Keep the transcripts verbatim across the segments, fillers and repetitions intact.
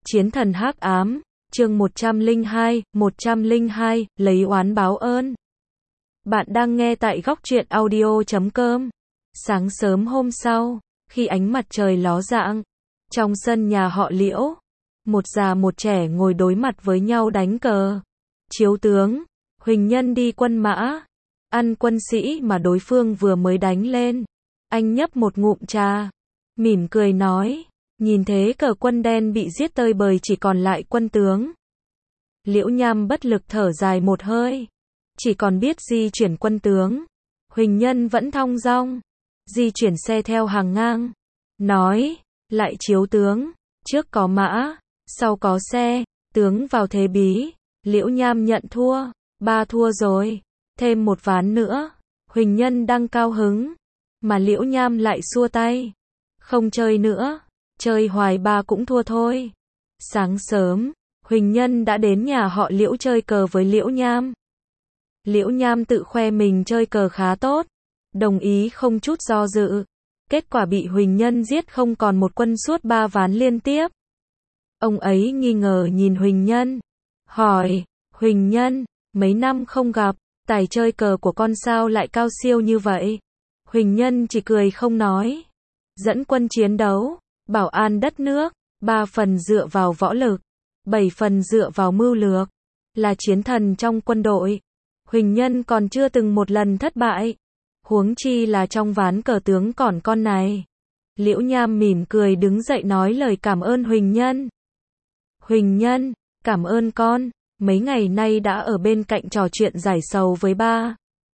Chiến thần hắc ám, chương một trăm lẻ hai, một trăm lẻ hai, lấy oán báo ơn. Bạn đang nghe tại góc truyện audio chấm com. Sáng sớm hôm sau, khi ánh mặt trời ló dạng, trong sân nhà họ Liễu, một già một trẻ ngồi đối mặt với nhau đánh cờ. Chiếu tướng, Huỳnh Nhân đi quân mã, ăn quân sĩ mà đối phương vừa mới đánh lên. Anh nhấp một ngụm trà, mỉm cười nói, nhìn thế cờ quân đen bị giết tơi bời chỉ còn lại quân tướng. Liễu Nham bất lực thở dài một hơi, chỉ còn biết di chuyển quân tướng. Huỳnh Nhân vẫn thong dong, di chuyển xe theo hàng ngang, nói, lại chiếu tướng, trước có mã, sau có xe, tướng vào thế bí. Liễu Nham nhận thua, ba thua rồi, thêm một ván nữa. Huỳnh Nhân đang cao hứng, mà Liễu Nham lại xua tay, không chơi nữa, chơi hoài ba cũng thua thôi. Sáng sớm, Huỳnh Nhân đã đến nhà họ Liễu chơi cờ với Liễu Nham. Liễu Nham tự khoe mình chơi cờ khá tốt, đồng ý không chút do dự. Kết quả bị Huỳnh Nhân giết không còn một quân suốt ba ván liên tiếp. Ông ấy nghi ngờ nhìn Huỳnh Nhân, hỏi, Huỳnh Nhân, mấy năm không gặp, tài chơi cờ của con sao lại cao siêu như vậy? Huỳnh Nhân chỉ cười không nói. Dẫn quân chiến đấu, bảo an đất nước, ba phần dựa vào võ lực, bảy phần dựa vào mưu lược, là chiến thần trong quân đội. Huỳnh Nhân còn chưa từng một lần thất bại, huống chi là trong ván cờ tướng còn con này. Liễu Nham mỉm cười đứng dậy nói lời cảm ơn Huỳnh Nhân. Huỳnh Nhân, cảm ơn con, mấy ngày nay đã ở bên cạnh trò chuyện giải sầu với ba.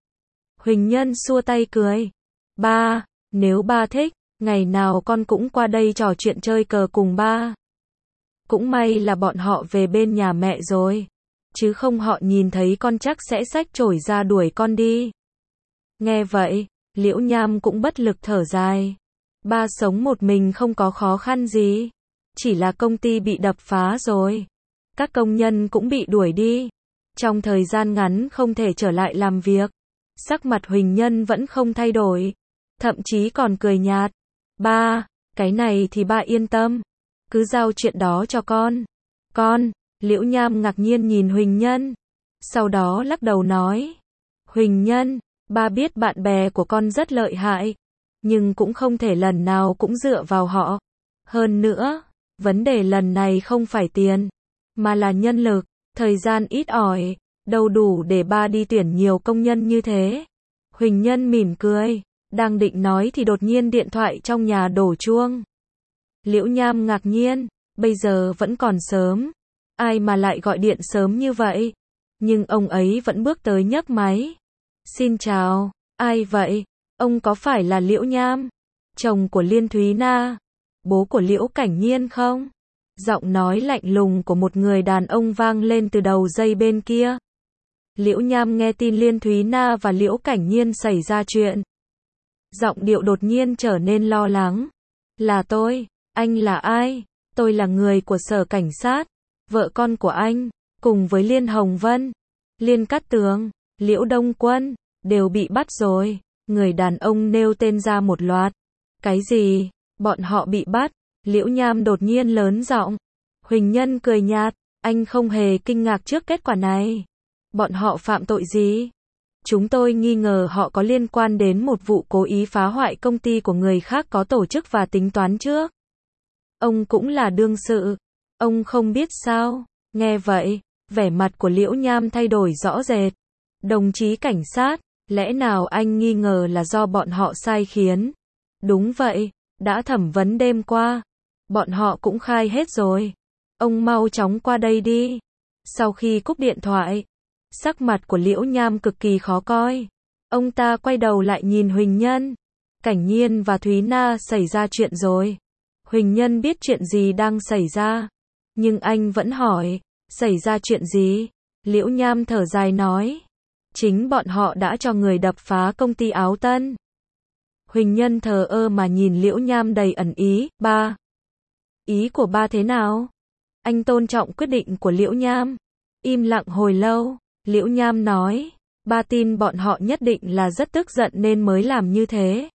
Huỳnh Nhân xua tay cười, ba, nếu ba thích, ngày nào con cũng qua đây trò chuyện chơi cờ cùng ba. Cũng may là bọn họ về bên nhà mẹ rồi, chứ không họ nhìn thấy con chắc sẽ xách chổi ra đuổi con đi. Nghe vậy, Liễu Nham cũng bất lực thở dài. Ba sống một mình không có khó khăn gì, chỉ là công ty bị đập phá rồi, các công nhân cũng bị đuổi đi, trong thời gian ngắn không thể trở lại làm việc. Sắc mặt Huỳnh Nhân vẫn không thay đổi, thậm chí còn cười nhạt. Ba, cái này thì ba yên tâm, cứ giao chuyện đó cho con. Con, Liễu Nham ngạc nhiên nhìn Huỳnh Nhân, sau đó lắc đầu nói, Huỳnh Nhân, ba biết bạn bè của con rất lợi hại, nhưng cũng không thể lần nào cũng dựa vào họ. Hơn nữa, vấn đề lần này không phải tiền, mà là nhân lực, thời gian ít ỏi, đâu đủ để ba đi tuyển nhiều công nhân như thế. Huỳnh Nhân mỉm cười, đang định nói thì đột nhiên điện thoại trong nhà đổ chuông. Liễu Nham ngạc nhiên, bây giờ vẫn còn sớm, ai mà lại gọi điện sớm như vậy? Nhưng ông ấy vẫn bước tới nhấc máy. Xin chào, ai vậy? Ông có phải là Liễu Nham, chồng của Liên Thúy Na, bố của Liễu Cảnh Nhiên không? Giọng nói lạnh lùng của một người đàn ông vang lên từ đầu dây bên kia. Liễu Nham nghe tin Liên Thúy Na và Liễu Cảnh Nhiên xảy ra chuyện, giọng điệu đột nhiên trở nên lo lắng. Là tôi, anh là ai? Tôi là người của sở cảnh sát, vợ con của anh, cùng với Liên Hồng Vân, Liên Cát Tường, Liễu Đông Quân, đều bị bắt rồi. Người đàn ông nêu tên ra một loạt. Cái gì? Bọn họ bị bắt? Liễu Nham đột nhiên lớn giọng. Huỳnh Nhân cười nhạt, anh không hề kinh ngạc trước kết quả này. Bọn họ phạm tội gì? Chúng tôi nghi ngờ họ có liên quan đến một vụ cố ý phá hoại công ty của người khác có tổ chức và tính toán trước. Ông cũng là đương sự, ông không biết sao? Nghe vậy, vẻ mặt của Liễu Nham thay đổi rõ rệt. Đồng chí cảnh sát, lẽ nào anh nghi ngờ là do bọn họ sai khiến? Đúng vậy, đã thẩm vấn đêm qua, bọn họ cũng khai hết rồi. Ông mau chóng qua đây đi. Sau khi cúp điện thoại, sắc mặt của Liễu Nham cực kỳ khó coi. Ông ta quay đầu lại nhìn Huỳnh Nhân. Cảnh Nhiên và Thúy Na xảy ra chuyện rồi. Huỳnh Nhân biết chuyện gì đang xảy ra, nhưng anh vẫn hỏi, xảy ra chuyện gì? Liễu Nham thở dài nói, chính bọn họ đã cho người đập phá công ty Áo Tân. Huỳnh Nhân thờ ơ mà nhìn Liễu Nham đầy ẩn ý. Ba, ý của ba thế nào? Anh tôn trọng quyết định của Liễu Nham. Im lặng hồi lâu, Liễu Nham nói, ba tin bọn họ nhất định là rất tức giận nên mới làm như thế.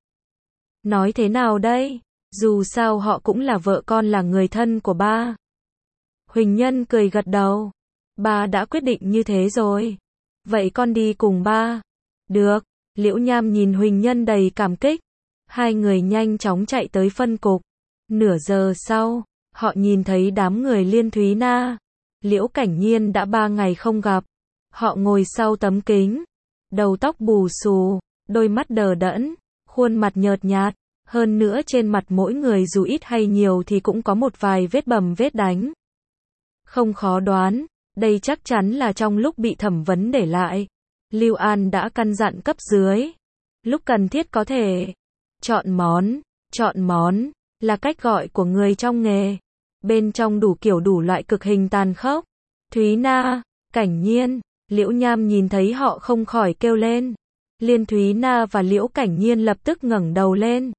Nói thế nào đây? Dù sao họ cũng là vợ con, là người thân của ba. Huỳnh Nhân cười gật đầu. Ba đã quyết định như thế rồi. Vậy con đi cùng ba. Được. Liễu Nham nhìn Huỳnh Nhân đầy cảm kích. Hai người nhanh chóng chạy tới phân cục. Nửa giờ sau, họ nhìn thấy đám người Liên Thúy Na. Liễu Cảnh Nhiên đã ba ngày không gặp. Họ ngồi sau tấm kính. Đầu tóc bù xù, đôi mắt đờ đẫn, khuôn mặt nhợt nhạt. Hơn nữa trên mặt mỗi người dù ít hay nhiều thì cũng có một vài vết bầm vết đánh. Không khó đoán, đây chắc chắn là trong lúc bị thẩm vấn để lại. Lưu An đã căn dặn cấp dưới. Lúc cần thiết có thể chọn món. Chọn món là cách gọi của người trong nghề. Bên trong đủ kiểu đủ loại cực hình tàn khốc. Thúy Na, Cảnh Nhiên, Liễu Nham nhìn thấy họ không khỏi kêu lên. Liên Thúy Na và Liễu Cảnh Nhiên lập tức ngẩng đầu lên.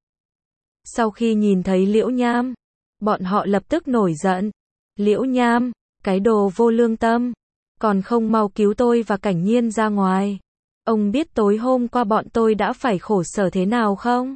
Sau khi nhìn thấy Liễu Nham, bọn họ lập tức nổi giận. Liễu Nham, cái đồ vô lương tâm, còn không mau cứu tôi và Cảnh Nhiên ra ngoài. Ông biết tối hôm qua bọn tôi đã phải khổ sở thế nào không?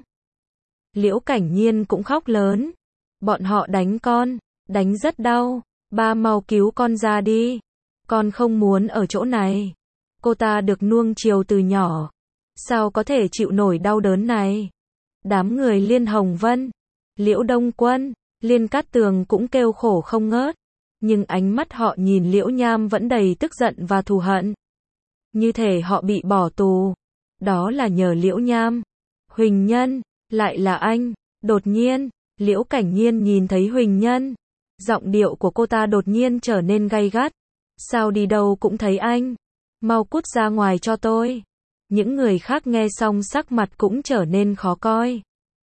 Liễu Cảnh Nhiên cũng khóc lớn. Bọn họ đánh con, đánh rất đau. Ba mau cứu con ra đi. Con không muốn ở chỗ này. Cô ta được nuông chiều từ nhỏ. Sao có thể chịu nổi đau đớn này? Đám người Liên Hồng Vân, Liễu Đông Quân, Liên Cát Tường cũng kêu khổ không ngớt. Nhưng ánh mắt họ nhìn Liễu Nham vẫn đầy tức giận và thù hận. Như thể họ bị bỏ tù. Đó là nhờ Liễu Nham. Huỳnh Nhân, lại là anh. Đột nhiên, Liễu Cảnh Nhiên nhìn thấy Huỳnh Nhân. Giọng điệu của cô ta đột nhiên trở nên gay gắt. Sao đi đâu cũng thấy anh. Mau cút ra ngoài cho tôi. Những người khác nghe xong sắc mặt cũng trở nên khó coi.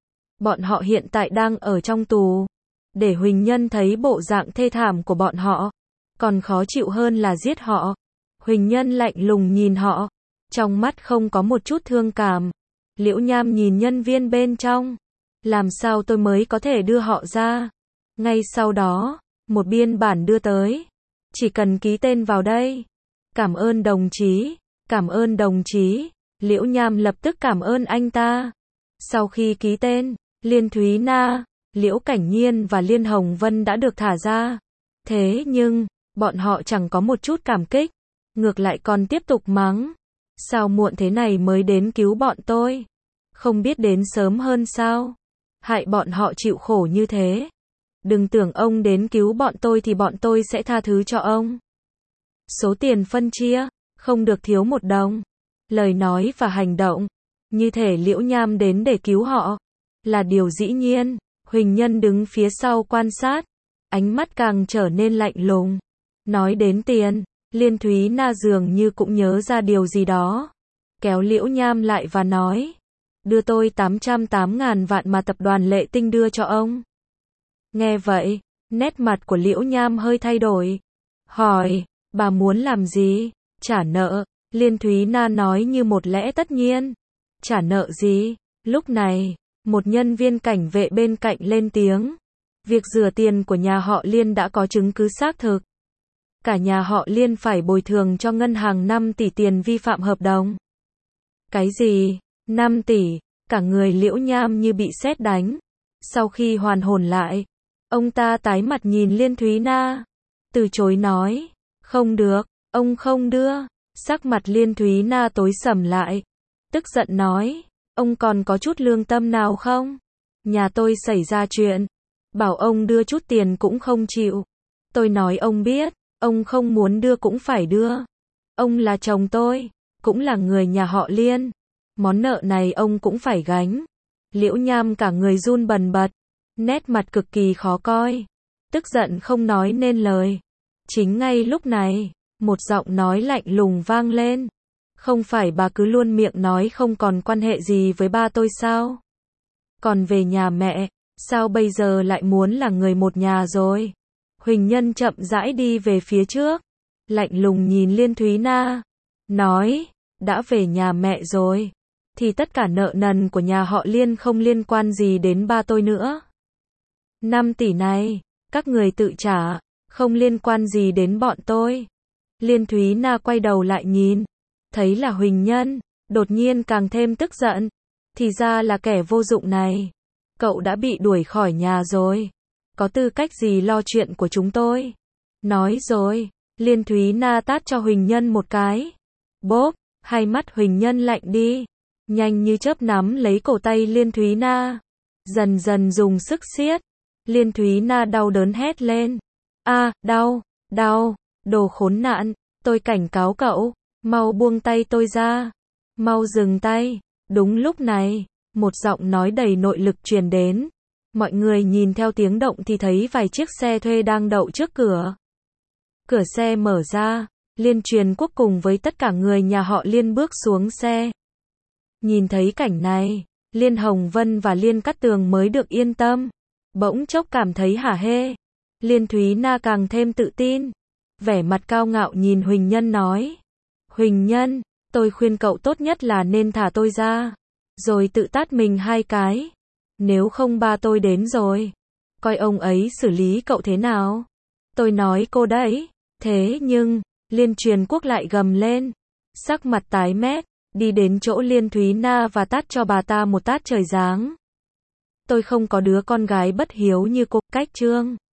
Bọn họ hiện tại đang ở trong tù. Để Huỳnh Nhân thấy bộ dạng thê thảm của bọn họ. Còn khó chịu hơn là giết họ. Huỳnh Nhân lạnh lùng nhìn họ. Trong mắt không có một chút thương cảm. Liễu Nham nhìn nhân viên bên trong. Làm sao tôi mới có thể đưa họ ra? Ngay sau đó, một biên bản đưa tới. Chỉ cần ký tên vào đây. Cảm ơn đồng chí. Cảm ơn đồng chí. Liễu Nham lập tức cảm ơn anh ta. Sau khi ký tên, Liên Thúy Na, Liễu Cảnh Nhiên và Liên Hồng Vân đã được thả ra. Thế nhưng, bọn họ chẳng có một chút cảm kích. Ngược lại còn tiếp tục mắng. Sao muộn thế này mới đến cứu bọn tôi? Không biết đến sớm hơn sao? Hại bọn họ chịu khổ như thế. Đừng tưởng ông đến cứu bọn tôi thì bọn tôi sẽ tha thứ cho ông. Số tiền phân chia, không được thiếu một đồng. Lời nói và hành động, như thể Liễu Nham đến để cứu họ, là điều dĩ nhiên. Huỳnh Nhân đứng phía sau quan sát, ánh mắt càng trở nên lạnh lùng. Nói đến tiền, Liên Thúy Na dường như cũng nhớ ra điều gì đó. Kéo Liễu Nham lại và nói, đưa tôi tám trăm tám ngàn vạn mà tập đoàn Lệ Tinh đưa cho ông. Nghe vậy, nét mặt của Liễu Nham hơi thay đổi. Hỏi, bà muốn làm gì? Trả nợ. Liên Thúy Na nói như một lẽ tất nhiên. Trả nợ gì? Lúc này, một nhân viên cảnh vệ bên cạnh lên tiếng. Việc rửa tiền của nhà họ Liên đã có chứng cứ xác thực. Cả nhà họ Liên phải bồi thường cho ngân hàng năm tỷ tiền vi phạm hợp đồng. Cái gì? năm tỷ? Cả người Liễu Nham như bị sét đánh. Sau khi hoàn hồn lại, ông ta tái mặt nhìn Liên Thúy Na. Từ chối nói. Không được, ông không đưa. Sắc mặt Liên Thúy Na tối sầm lại. Tức giận nói. Ông còn có chút lương tâm nào không? Nhà tôi xảy ra chuyện. Bảo ông đưa chút tiền cũng không chịu. Tôi nói ông biết. Ông không muốn đưa cũng phải đưa. Ông là chồng tôi. Cũng là người nhà họ Liên. Món nợ này ông cũng phải gánh. Liễu Nham cả người run bần bật. Nét mặt cực kỳ khó coi. Tức giận không nói nên lời. Chính ngay lúc này, một giọng nói lạnh lùng vang lên. Không phải bà cứ luôn miệng nói không còn quan hệ gì với ba tôi sao? Còn về nhà mẹ, sao bây giờ lại muốn là người một nhà rồi? Huỳnh Nhân chậm rãi đi về phía trước, lạnh lùng nhìn Liên Thúy Na, nói, đã về nhà mẹ rồi, thì tất cả nợ nần của nhà họ Liên không liên quan gì đến ba tôi nữa. năm tỷ này, các người tự trả, không liên quan gì đến bọn tôi. Liên Thúy Na quay đầu lại nhìn, thấy là Huỳnh Nhân, đột nhiên càng thêm tức giận. Thì ra là kẻ vô dụng này. Cậu đã bị đuổi khỏi nhà rồi. Có tư cách gì lo chuyện của chúng tôi? Nói rồi, Liên Thúy Na tát cho Huỳnh Nhân một cái. Bốp, hai mắt Huỳnh Nhân lạnh đi. Nhanh như chớp nắm lấy cổ tay Liên Thúy Na. Dần dần dùng sức siết. Liên Thúy Na đau đớn hét lên. A, đau, đau, đồ khốn nạn, tôi cảnh cáo cậu, mau buông tay tôi ra. Mau dừng tay. Đúng lúc này, một giọng nói đầy nội lực truyền đến. Mọi người nhìn theo tiếng động thì thấy vài chiếc xe thuê đang đậu trước cửa. Cửa xe mở ra, Liên Truyền Quốc cùng với tất cả người nhà họ Liên bước xuống xe. Nhìn thấy cảnh này, Liên Hồng Vân và Liên Cát Tường mới được yên tâm. Bỗng chốc cảm thấy hả hê. Liên Thúy Na càng thêm tự tin. Vẻ mặt cao ngạo nhìn Huỳnh Nhân nói. Huỳnh Nhân, tôi khuyên cậu tốt nhất là nên thả tôi ra. Rồi tự tát mình hai cái. Nếu không ba tôi đến rồi. Coi ông ấy xử lý cậu thế nào. Tôi nói cô đấy. Thế nhưng, Liên Truyền Quốc lại gầm lên. Sắc mặt tái mét, đi đến chỗ Liên Thúy Na và tát cho bà ta một tát trời giáng. Tôi không có đứa con gái bất hiếu như cô, cách trương.